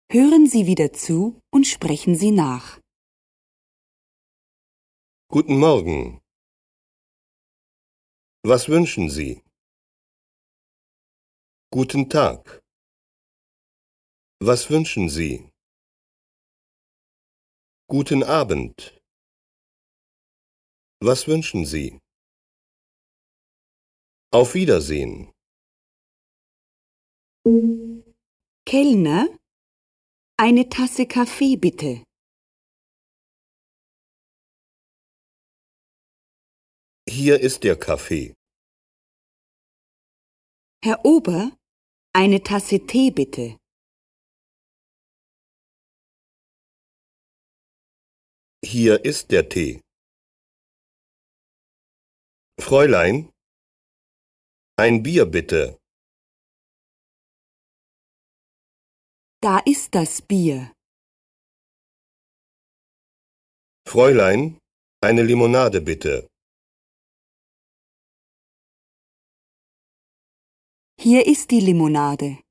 Hören Sie wieder zu und sprechen Sie nach. Guten Morgen. Was wünschen Sie? Guten Tag. Was wünschen Sie? Guten Abend. Was wünschen Sie? Auf Wiedersehen. Kellner, eine Tasse Kaffee bitte. Hier ist der Kaffee. Herr Ober, eine Tasse Tee bitte. Hier ist der Tee. Fräulein, ein Bier bitte. Da ist das Bier. Fräulein, eine Limonade bitte. Hier ist die Limonade.